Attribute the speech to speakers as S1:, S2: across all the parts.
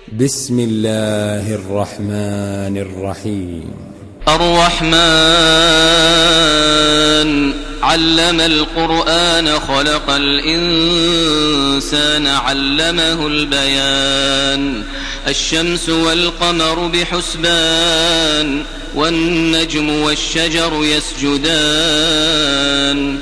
S1: بسم الله الرحمن الرحيم.
S2: الرحمن علم القرآن خلق الإنسان علمه البيان. الشمس والقمر بحسبان والنجم والشجر يسجدان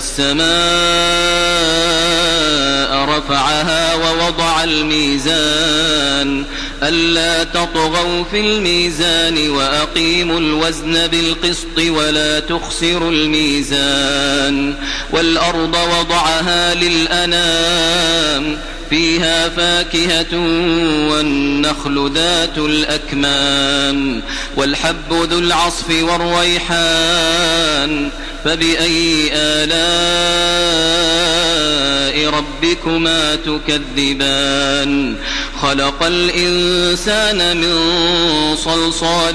S2: والسماء رفعها ووضع الميزان ألا تطغوا في الميزان وأقيموا الوزن بالقسط ولا تخسروا الميزان. والأرض وضعها للأنام فيها فاكهة والنخل ذات الأكمام والحب ذو العصف والريحان فبأي آلاء ربكما تكذبان. خلق الإنسان من صلصال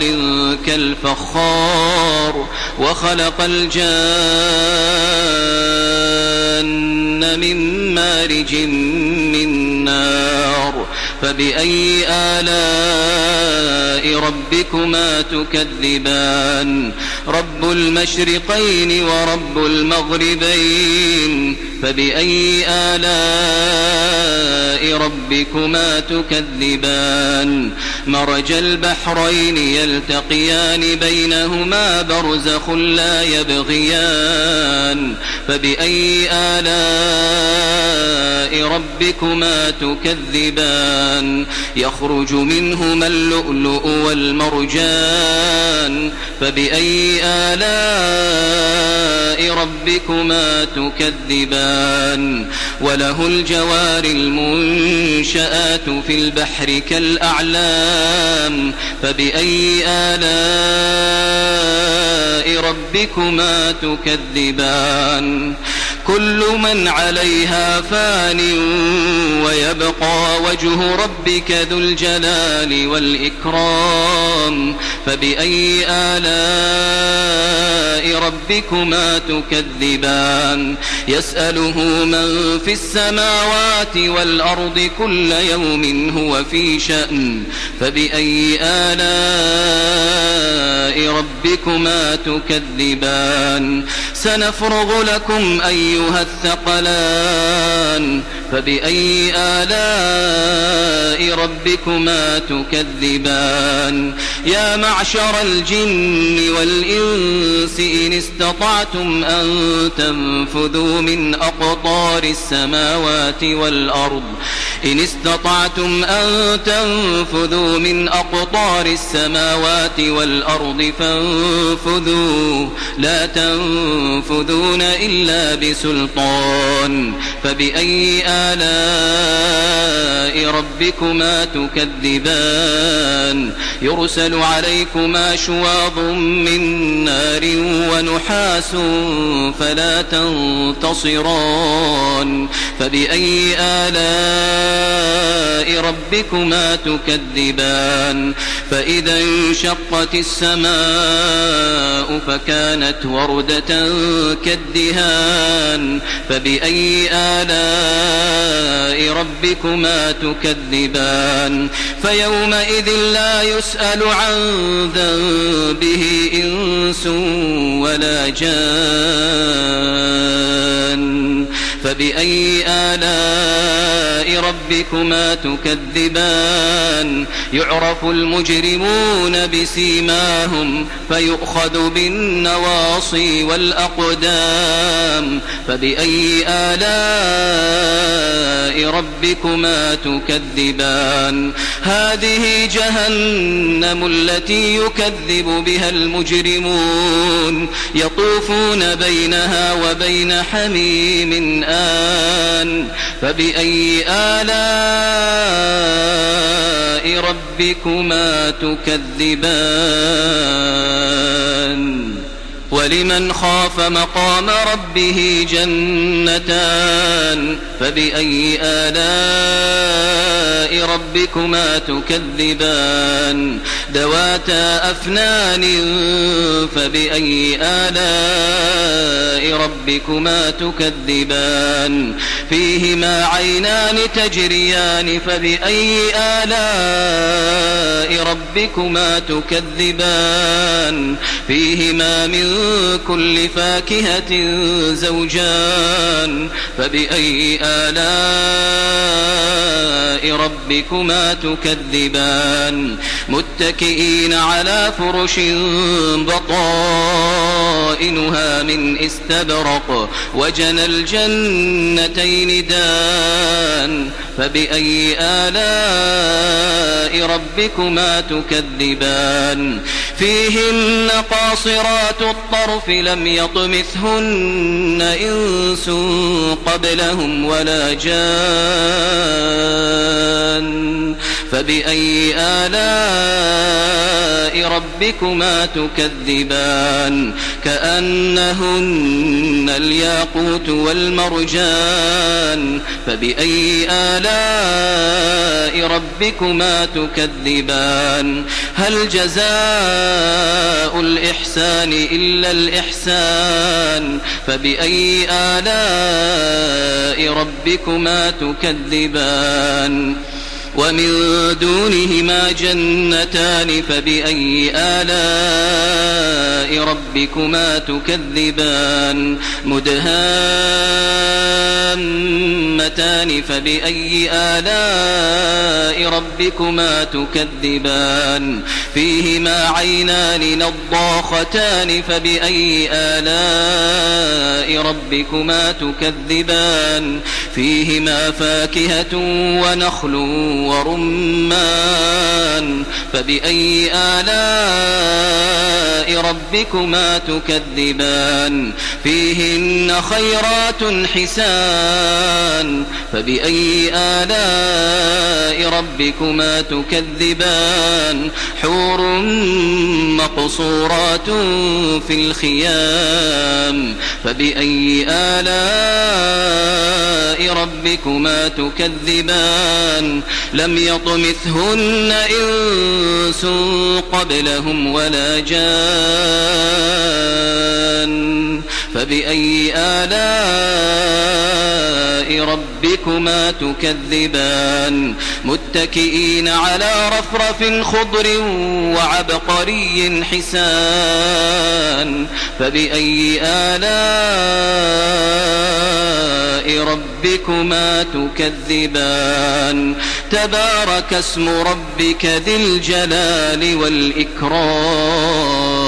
S2: كالفخار وخلق الجان من مارج من نار فبأي آلاء ربكما تكذبان. رب المشرقين ورب المغربين فبأي آلاء ربكما تكذبان. مرج البحرين يلتقيان بينهما برزخ لا يبغيان فبأي آلاء ربكما تكذبان. يخرج منهما اللؤلؤ والمرجان فبأي آلاء ربكما تكذبان. وله الجوار المنشآت في البحر كالأعلام فبأي آلاء ربكما تكذبان. كل من عليها فان ويبقى وجه ربك ذو الجلال والإكرام فبأي آلاء ربكما تكذبان. يسأله من في السماوات والأرض كل يوم هو في شأن فبأي آلاء ربكما تكذبان. سنفرغ لكم أيها الثقلان فبأي آلاء ربكما تكذبان. يا معشر الجن والإنس إن استطعتم أن تنفذوا من أقطار السماوات والأرض إن استطعتم أن تنفذوا من أقطار السماوات والأرض فانفذوا لا تنفذون إلا بسلطان فبأي آلاء ربكما تكذبان. يرسل عليكما شواظ من نار ونحاس فلا تنتصران فبأي آلاء ربكما تكذبان. فإذا انشقت السماء فكانت وردة كالدهان فبأي آلاء ربكما تكذبان. فيومئذ لا يسأل عن ذنبه إنس ولا جان فبأي آلاء ربكما تكذبان. يعرف المجرمون بسيماهم فيؤخذ بالنواصي والأقدام فبأي آلاء ربكما تكذبان. هذه جهنم التي يكذب بها المجرمون يطوفون بينها وبين حميم آن فبأي آلاء ربكما تكذبان. ولمن خاف مقام ربه جنتان فبأي آلاء ربكما تكذبان ذواتا أفنان فبأي آلاء ربكما تكذبان فيهما عينان تجريان فبأي آلاء ربكما تكذبان فيهما من كل فاكهة زوجان فبأي آلاء ربكما تكذبان متكئين على فرش بطائنها من استبرق وجنى الجنتين دان فبأي آلاء ربكما تكذبان فيهن قاصرات الطرف لم يطمثهن إنس قبلهم ولا جان فبأي آلاء ربكما تكذبان كأنهن الياقوت والمرجان فبأي آلاء ربكما تكذبان هل جزاء الإحسان إلا الإحسان فبأي آلاء ربكما تكذبان ومن دونهما جنتان فبأي آلاء ربكما تكذبان مدهامتان فبأي آلاء ربكما تكذبان فيهما عينان نضاختان فبأي آلاء ربكما تكذبان فيهما فاكهة ونخل ورمان فبأي آلاء ربكما تكذبان فيهن خيرات حسان فبأي آلاء ربكما تكذبان حور مقصورات في الخيام فبأي آلاء ربكما تكذبان لم يطمثهن إنس قبلهم ولا جان فبأي آلاء ربكما تكذبان متكئين على رفرف خضر وعبقري حسان فبأي آلاء ربكما تكذبان تبارك اسم ربك ذي الجلال والإكرام